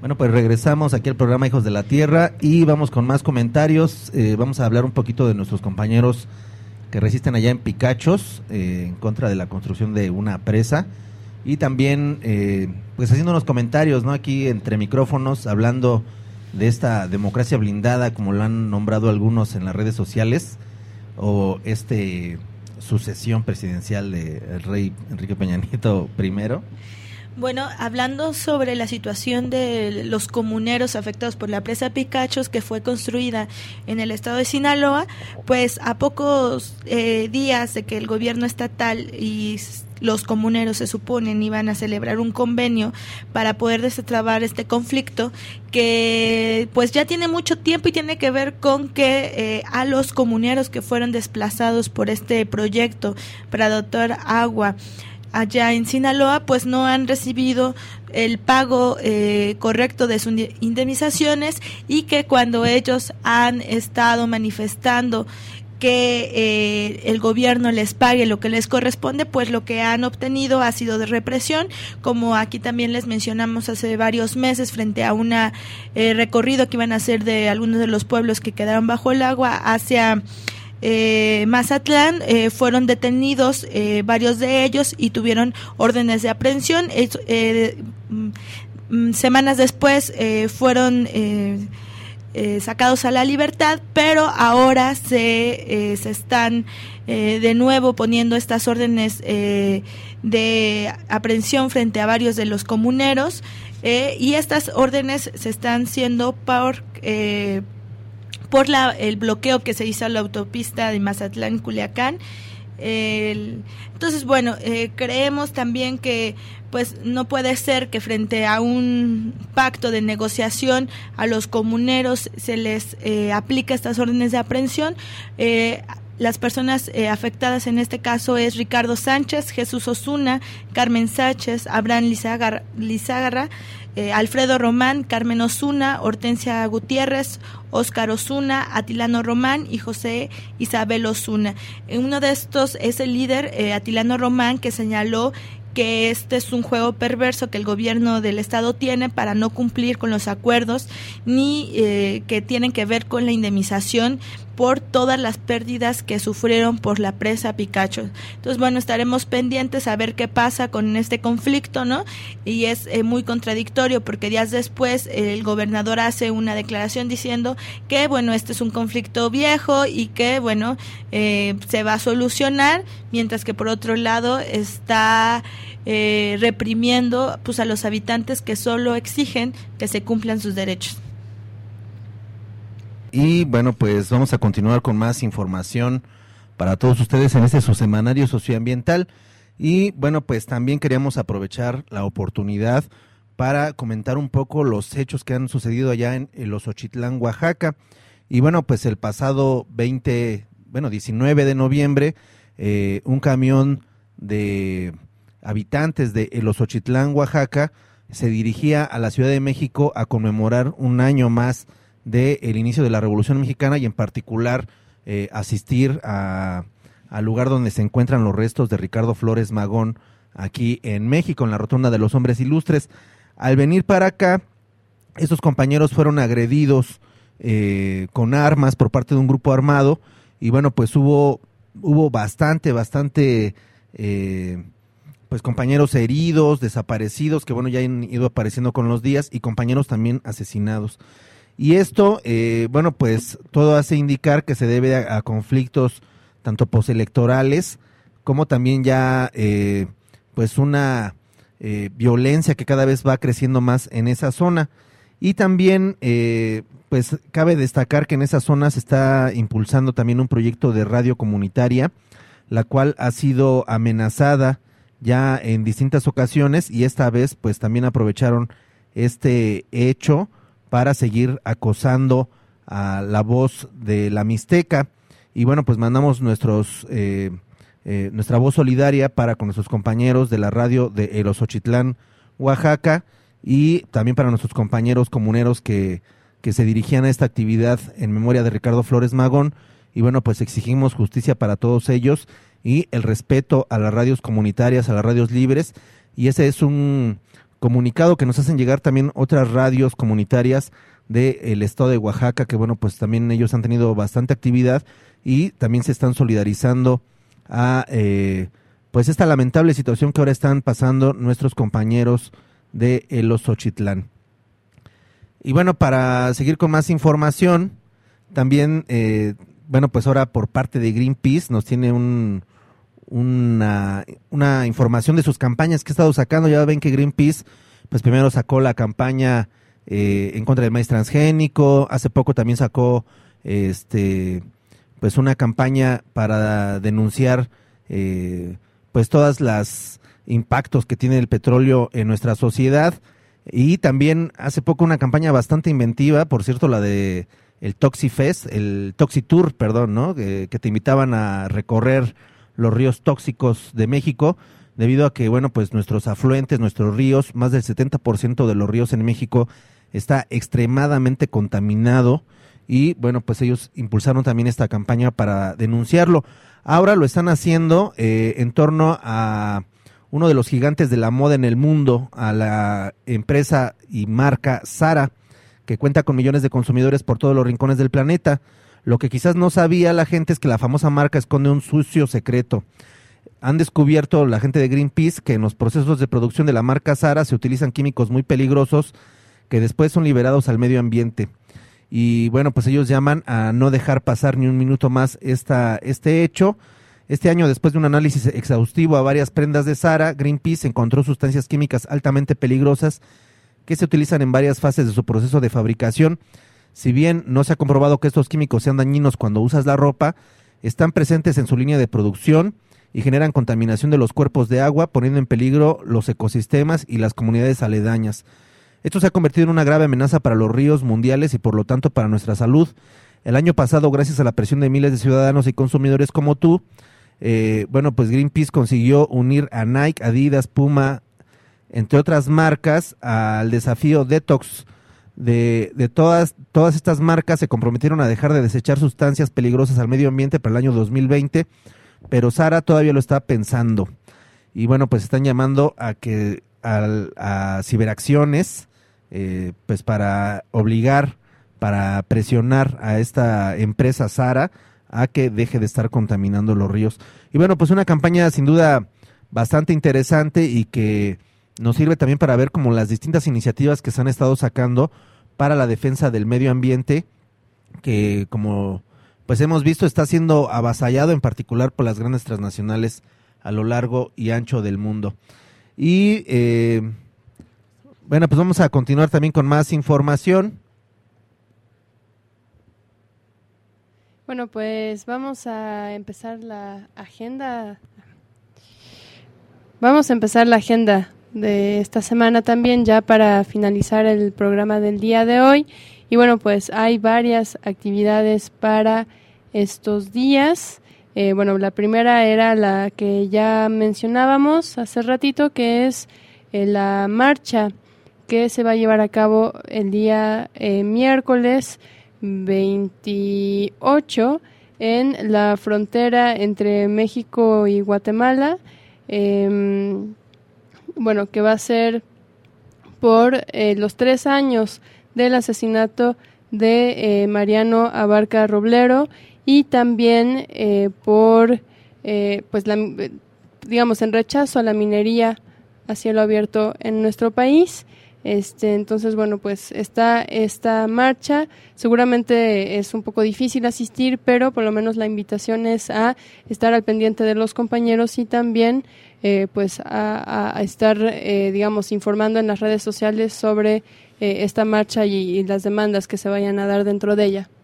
Bueno, pues regresamos aquí al programa Hijos de la Tierra y vamos con más comentarios. Vamos a hablar un poquito de nuestros compañeros que resisten allá en Picachos, en contra de la construcción de una presa. Y también, pues haciendo unos comentarios, ¿no? Aquí entre micrófonos, hablando de esta democracia blindada, como lo han nombrado algunos en las redes sociales, o sucesión presidencial del rey Enrique Peña Nieto primero. Bueno, hablando sobre la situación de los comuneros afectados por la presa Picachos, que fue construida en el estado de Sinaloa, pues a pocos días de que el gobierno estatal y los comuneros se suponen iban a celebrar un convenio para poder destrabar este conflicto, que pues ya tiene mucho tiempo y tiene que ver con que a los comuneros que fueron desplazados por este proyecto para adoptar agua allá en Sinaloa, pues no han recibido el pago correcto de sus indemnizaciones, y que cuando ellos han estado manifestando que el gobierno les pague lo que les corresponde, pues lo que han obtenido ha sido de represión, como aquí también les mencionamos hace varios meses frente a un recorrido que iban a hacer de algunos de los pueblos que quedaron bajo el agua hacia Mazatlán. Fueron detenidos varios de ellos y tuvieron órdenes de aprehensión. Semanas después fueron sacados a la libertad, pero ahora se están de nuevo poniendo estas órdenes de aprehensión frente a varios de los comuneros, y estas órdenes se están siendo por el bloqueo que se hizo a la autopista de Mazatlán-Culiacán. Entonces, bueno, creemos también que pues no puede ser que frente a un pacto de negociación a los comuneros se les aplique estas órdenes de aprehensión. Las personas afectadas en este caso es Ricardo Sánchez, Jesús Osuna, Carmen Sánchez, Abraham Lizárraga, Alfredo Román, Carmen Osuna, Hortensia Gutiérrez, Óscar Osuna, Atilano Román y José Isabel Osuna. Uno de estos es el líder, Atilano Román, que señaló que este es un juego perverso que el gobierno del estado tiene para no cumplir con los acuerdos, ni que tienen que ver con la indemnización por todas las pérdidas que sufrieron por la presa Picachos. Entonces, bueno, estaremos pendientes a ver qué pasa con este conflicto, ¿no? Y es muy contradictorio porque días después el gobernador hace una declaración diciendo que, bueno, este es un conflicto viejo y que, bueno, se va a solucionar, mientras que por otro lado está reprimiendo pues a los habitantes que solo exigen que se cumplan sus derechos. Y bueno, pues vamos a continuar con más información para todos ustedes en este su semanario socioambiental. Y bueno, pues también queríamos aprovechar la oportunidad para comentar un poco los hechos que han sucedido allá en Ozochitlán, Oaxaca. Y bueno, pues el pasado 19 de noviembre, un camión de habitantes de Ozochitlán, Oaxaca, se dirigía a la Ciudad de México a conmemorar un año más del inicio de la Revolución Mexicana, y en particular asistir al lugar donde se encuentran los restos de Ricardo Flores Magón, aquí en México, en la Rotonda de los Hombres Ilustres. Al venir para acá, estos compañeros fueron agredidos con armas por parte de un grupo armado, y bueno, pues hubo bastante pues compañeros heridos, desaparecidos, que bueno, ya han ido apareciendo con los días, y compañeros también asesinados. Y esto, bueno, pues todo hace indicar que se debe a conflictos tanto postelectorales como también ya pues una violencia que cada vez va creciendo más en esa zona. Y también pues cabe destacar que en esa zona se está impulsando también un proyecto de radio comunitaria, la cual ha sido amenazada ya en distintas ocasiones, y esta vez pues también aprovecharon este hecho para seguir acosando a la voz de la Mixteca. Y bueno, pues mandamos nuestra voz solidaria para con nuestros compañeros de la radio de Ozochitlán, Oaxaca, y también para nuestros compañeros comuneros que se dirigían a esta actividad en memoria de Ricardo Flores Magón. Y bueno, pues exigimos justicia para todos ellos y el respeto a las radios comunitarias, a las radios libres, y ese es un comunicado que nos hacen llegar también otras radios comunitarias del estado de Oaxaca, que bueno, pues también ellos han tenido bastante actividad y también se están solidarizando a pues esta lamentable situación que ahora están pasando nuestros compañeros de El Xochitlán. Y bueno, para seguir con más información, también, bueno, pues ahora por parte de Greenpeace nos tiene una información de sus campañas que ha estado sacando. Ya ven que Greenpeace, pues primero sacó la campaña en contra del maíz transgénico, hace poco también sacó pues una campaña para denunciar pues todas las impactos que tiene el petróleo en nuestra sociedad, y también hace poco una campaña bastante inventiva, por cierto, la de el Toxifest, el Toxitour, perdón, ¿no? Que te invitaban a recorrer los ríos tóxicos de México, debido a que, bueno, pues nuestros afluentes, nuestros ríos, más del 70% de los ríos en México está extremadamente contaminado, y bueno, pues ellos impulsaron también esta campaña para denunciarlo. Ahora lo están haciendo en torno a uno de los gigantes de la moda en el mundo, a la empresa y marca Zara, que cuenta con millones de consumidores por todos los rincones del planeta. Lo que quizás no sabía la gente es que la famosa marca esconde un sucio secreto. Han descubierto la gente de Greenpeace que en los procesos de producción de la marca Zara se utilizan químicos muy peligrosos que después son liberados al medio ambiente. Y bueno, pues ellos llaman a no dejar pasar ni un minuto más este hecho. Este año, después de un análisis exhaustivo a varias prendas de Zara, Greenpeace encontró sustancias químicas altamente peligrosas que se utilizan en varias fases de su proceso de fabricación. Si bien no se ha comprobado que estos químicos sean dañinos cuando usas la ropa, están presentes en su línea de producción y generan contaminación de los cuerpos de agua, poniendo en peligro los ecosistemas y las comunidades aledañas. Esto se ha convertido en una grave amenaza para los ríos mundiales y por lo tanto para nuestra salud. El año pasado, gracias a la presión de miles de ciudadanos y consumidores como tú, bueno, pues Greenpeace consiguió unir a Nike, Adidas, Puma, entre otras marcas, al desafío Detox. De todas estas marcas se comprometieron a dejar de desechar sustancias peligrosas al medio ambiente para el año 2020, pero Zara todavía lo está pensando. Y bueno, pues están llamando a ciberacciones, pues para obligar, para presionar a esta empresa Zara a que deje de estar contaminando los ríos. Y bueno, pues una campaña sin duda bastante interesante y que nos sirve también para ver como las distintas iniciativas que se han estado sacando para la defensa del medio ambiente, que como pues hemos visto está siendo avasallado en particular por las grandes transnacionales a lo largo y ancho del mundo. Y bueno, pues vamos a continuar también con más información. Bueno, pues vamos a empezar la agenda. Vamos a empezar la agenda de esta semana también, ya para finalizar el programa del día de hoy. Y bueno, pues hay varias actividades para estos días. Bueno, la primera era la que ya mencionábamos hace ratito, que es la marcha que se va a llevar a cabo el día miércoles 28 en la frontera entre México y Guatemala. Bueno, que va a ser por los 3 años del asesinato de Mariano Abarca Roblero, y también por pues digamos en rechazo a la minería a cielo abierto en nuestro país. Entonces, bueno, pues está esta marcha. Seguramente es un poco difícil asistir, pero por lo menos la invitación es a estar al pendiente de los compañeros y también pues a estar digamos informando en las redes sociales sobre esta marcha y las demandas que se vayan a dar dentro de ella.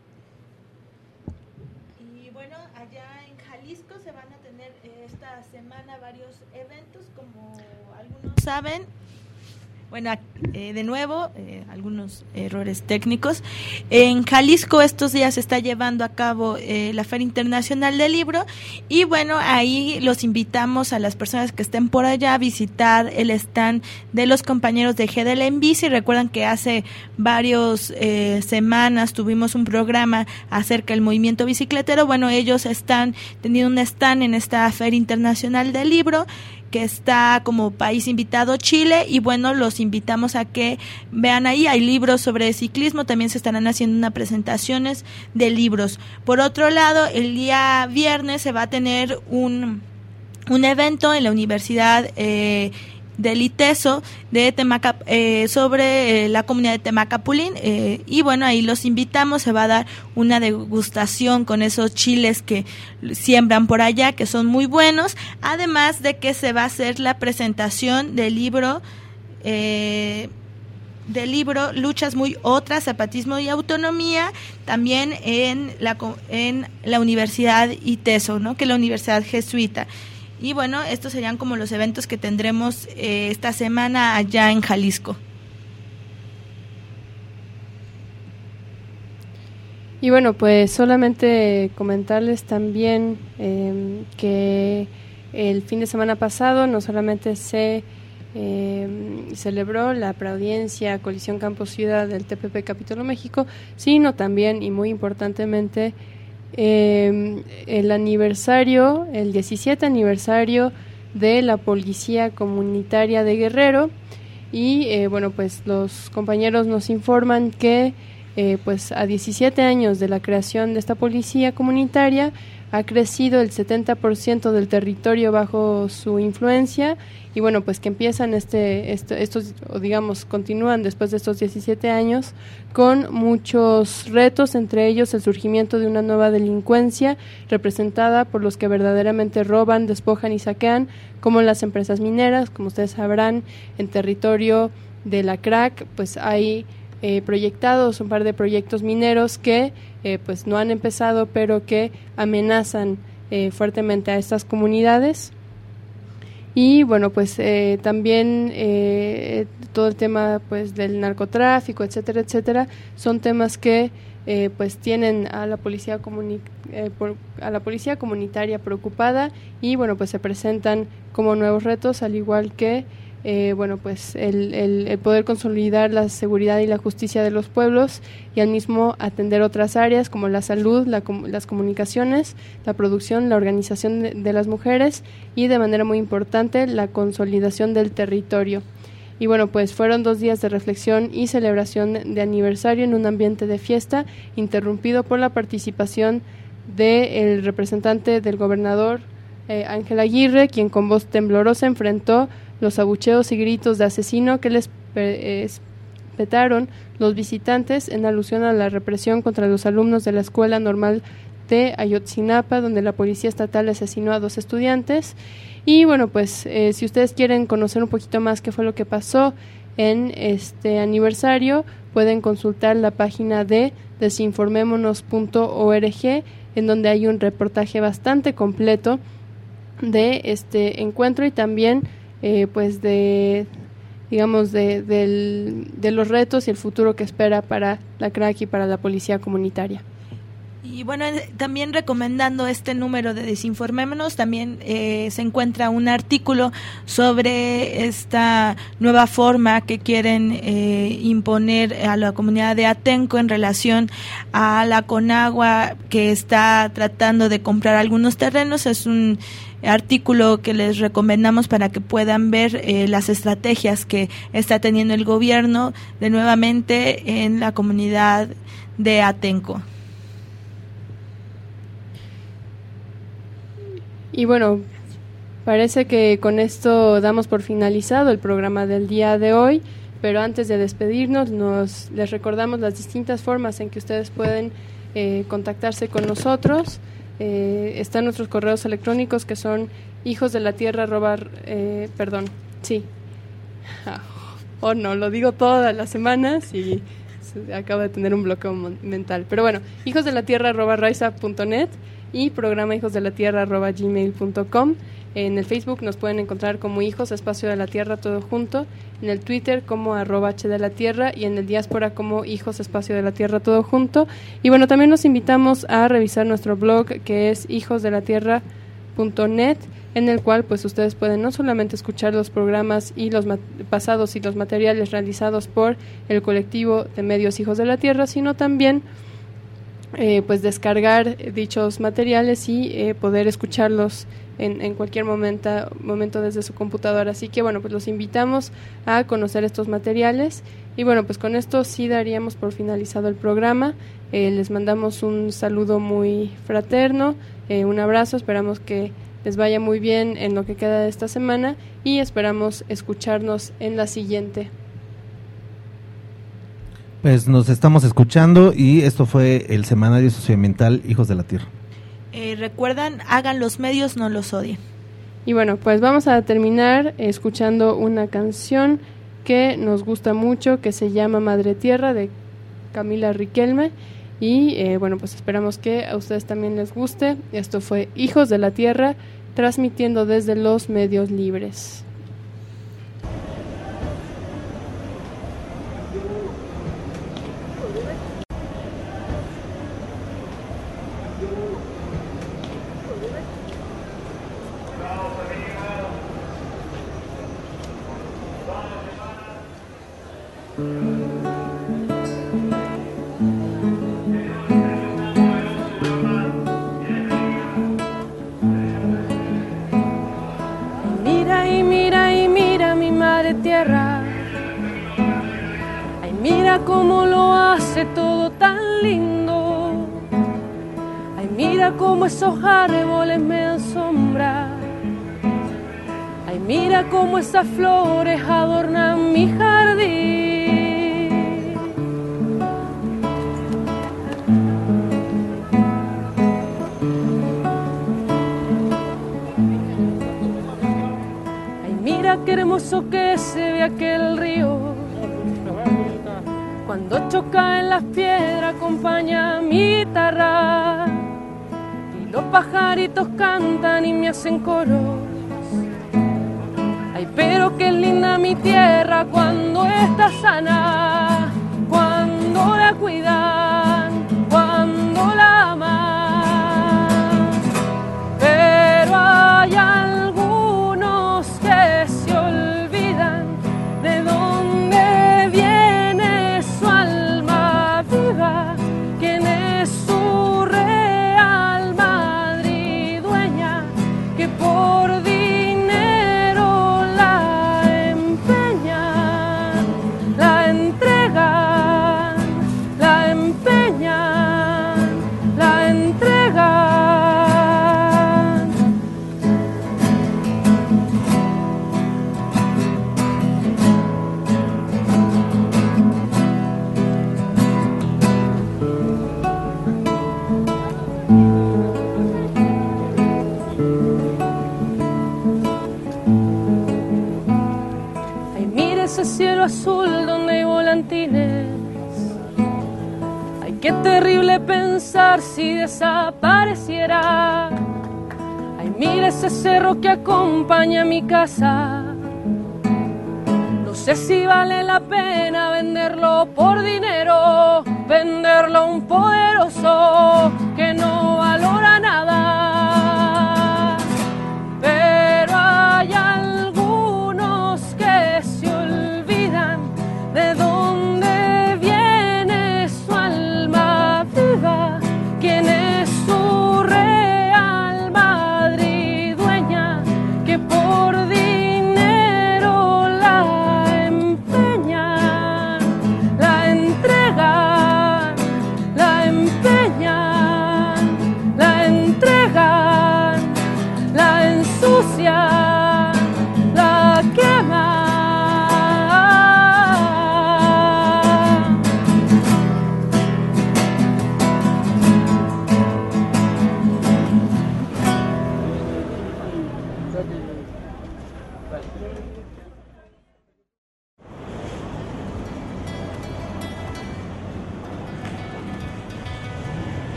Y bueno, allá en Jalisco se van a tener esta semana varios eventos, como algunos saben. Bueno, de nuevo, algunos errores técnicos. En Jalisco estos días se está llevando a cabo la Feria Internacional del Libro, y bueno, ahí los invitamos a las personas que estén por allá a visitar el stand de los compañeros de GDL en Bici. Recuerdan que hace varios semanas tuvimos un programa acerca del movimiento bicicletero. Bueno, ellos están teniendo un stand en esta Feria Internacional del Libro, que está como país invitado Chile, y bueno, los invitamos a que vean ahí, hay libros sobre ciclismo, también se estarán haciendo unas presentaciones de libros. Por otro lado, el día viernes se va a tener un evento en la Universidad del ITESO de sobre la comunidad de Temacapulín, y bueno, ahí los invitamos, se va a dar una degustación con esos chiles que siembran por allá, que son muy buenos, además de que se va a hacer la presentación del libro Luchas Muy Otras, Zapatismo y Autonomía, también en la Universidad ITESO, ¿no?, que es la Universidad Jesuita. Y bueno, estos serían como los eventos que tendremos esta semana allá en Jalisco. Y bueno, pues solamente comentarles también que el fin de semana pasado no solamente se celebró la preaudiencia Colisión Campo Ciudad del TPP Capítulo México, sino también, y muy importantemente, el aniversario, el 17 aniversario de la Policía Comunitaria de Guerrero. Y bueno, pues los compañeros nos informan que pues a 17 años de la creación de esta policía comunitaria ha crecido el 70% del territorio bajo su influencia, y bueno, pues que empiezan estos, o digamos, continúan después de estos 17 años con muchos retos, entre ellos el surgimiento de una nueva delincuencia representada por los que verdaderamente roban, despojan y saquean, como las empresas mineras. Como ustedes sabrán, en territorio de la CRAC pues hay proyectados un par de proyectos mineros que pues no han empezado, pero que amenazan fuertemente a estas comunidades. Y bueno, pues también todo el tema pues del narcotráfico, etcétera, etcétera, son temas que pues tienen a la policía comunitaria preocupada, y bueno, pues se presentan como nuevos retos, al igual que bueno, pues el poder consolidar la seguridad y la justicia de los pueblos, y al mismo atender otras áreas como la salud, las comunicaciones, la producción, la organización de las mujeres, y de manera muy importante la consolidación del territorio. Y bueno, pues fueron 2 días de reflexión y celebración de aniversario en un ambiente de fiesta, interrumpido por la participación del representante del gobernador Ángel Aguirre, quien con voz temblorosa enfrentó los abucheos y gritos de asesino que les espetaron los visitantes en alusión a la represión contra los alumnos de la Escuela Normal de Ayotzinapa, donde la policía estatal asesinó a 2 estudiantes. Y bueno, pues si ustedes quieren conocer un poquito más qué fue lo que pasó en este aniversario, pueden consultar la página de desinformémonos.org, en donde hay un reportaje bastante completo de este encuentro, y también pues de los retos y el futuro que espera para la CRAC y para la policía comunitaria. Y bueno, también recomendando este número de Desinformémonos, también se encuentra un artículo sobre esta nueva forma que quieren imponer a la comunidad de Atenco en relación a la Conagua, que está tratando de comprar algunos terrenos. Es un artículo que les recomendamos para que puedan ver las estrategias que está teniendo el gobierno de nuevamente en la comunidad de Atenco. Y bueno, parece que con esto damos por finalizado el programa del día de hoy, pero antes de despedirnos les recordamos las distintas formas en que ustedes pueden contactarse con nosotros. Están nuestros correos electrónicos, que son hijosdelatierra lo digo todas las semanas y acabo de tener un bloqueo mental, pero bueno, hijosdelatierra@raiza.net y programa hijosdelatierra@gmail.com. En el Facebook nos pueden encontrar como Hijos Espacio de la Tierra todo junto, en el Twitter como @HDeLaTierra y en el Diáspora como Hijos Espacio de la Tierra todo junto. Y bueno, también los invitamos a revisar nuestro blog, que es hijosdelatierra.net, en el cual pues ustedes pueden no solamente escuchar los programas y los pasados y los materiales realizados por el colectivo de medios Hijos de la Tierra, sino también pues descargar dichos materiales y poder escucharlos en cualquier momento desde su computadora. Así que bueno, pues los invitamos a conocer estos materiales y bueno, pues con esto sí daríamos por finalizado el programa. Les mandamos un saludo muy fraterno, un abrazo, esperamos que les vaya muy bien en lo que queda de esta semana y esperamos escucharnos en la siguiente. Pues nos estamos escuchando y esto fue el semanario socioambiental Hijos de la Tierra. Recuerdan, hagan los medios, no los odien. Y bueno, pues vamos a terminar escuchando una canción que nos gusta mucho, que se llama Madre Tierra, de Camila Riquelme. Y bueno, pues esperamos que a ustedes también les guste. Esto fue Hijos de la Tierra, transmitiendo desde los medios libres. Cómo lo hace todo tan lindo. Ay, mira cómo esos árboles me dan sombra. Ay, mira cómo esas flores adornan mi jardín. Ay, mira qué hermoso que se ve aquel río. Cuando choca en las piedras acompaña mi guitarra y los pajaritos cantan y me hacen coros. Ay, pero qué linda mi tierra cuando está sana, cuando la cuidan, cuando la aman. Pero hay algunos que se olvidan de dónde quién es su real madre y dueña, que por dinero la empeñan, la entregan, la empeñan, la entregan. Ese cielo azul donde hay volantines. Ay, qué terrible pensar si desapareciera. Ay, mira ese cerro que acompaña mi casa. No sé si vale la pena venderlo por dinero, venderlo a un poderoso que no valora nada. Pero hay algunos que se olvidan de dónde viene su alma viva, quién es su real madre y dueña, que por día